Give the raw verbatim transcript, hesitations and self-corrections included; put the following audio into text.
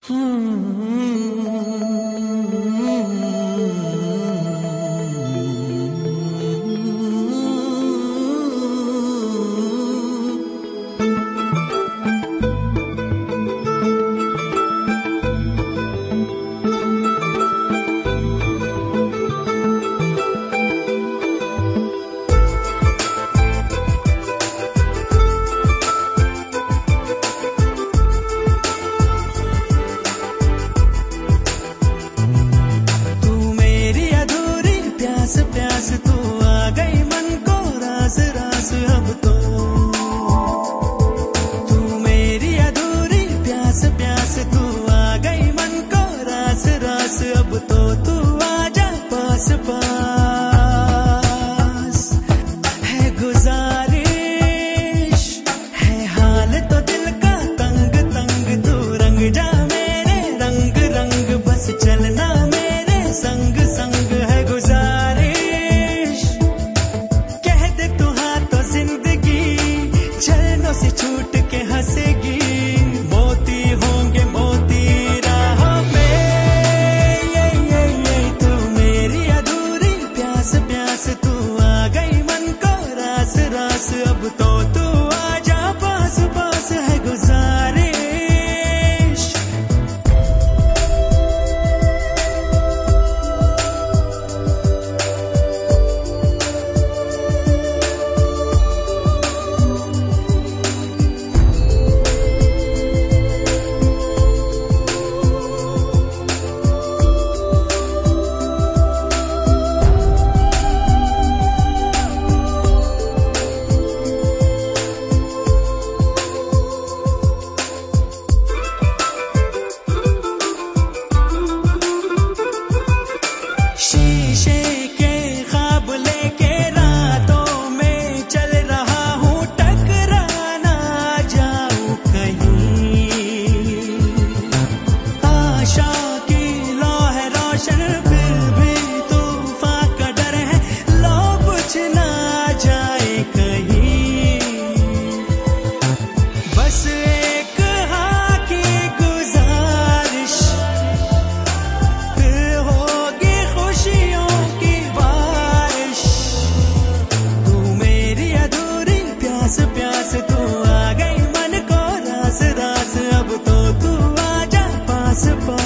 प्यास तू आ गई मन को रास रास अब तो तू मेरी अधूरी प्यास प्यास तू आ गई मन को रास रास अब तो तू आजा पास पास है गुजारिश है हाल तो दिल का तंग तंग तू रंग जा मेरे रंग रंग बस चलना मेरे संग संग है गुजारिश कह दे तू हाँ तो जिंदगी चरणों से छूट के हंसेगी मोती होंगे मोती राहों पे ये ये ये तू मेरी अधूरी प्यास प्यास तू आ गई मन को रास रास अब तो तू आजा पास पास है गुजारिश। शीशे के ख्वाब लेके रातों में चल रहा हूँ टकरा ना जाऊं कहीं आशा की लौ है रोशन फिर भी तूफान का डर है लो बुझ ना जाए कहीं बस एक हाँ की गुजारिश फिर होगी खुशियों की बारिश तू मेरी अधूरी प्यास प्यास तू आ गई मन को रास रास अब तो तू आजा पास पास।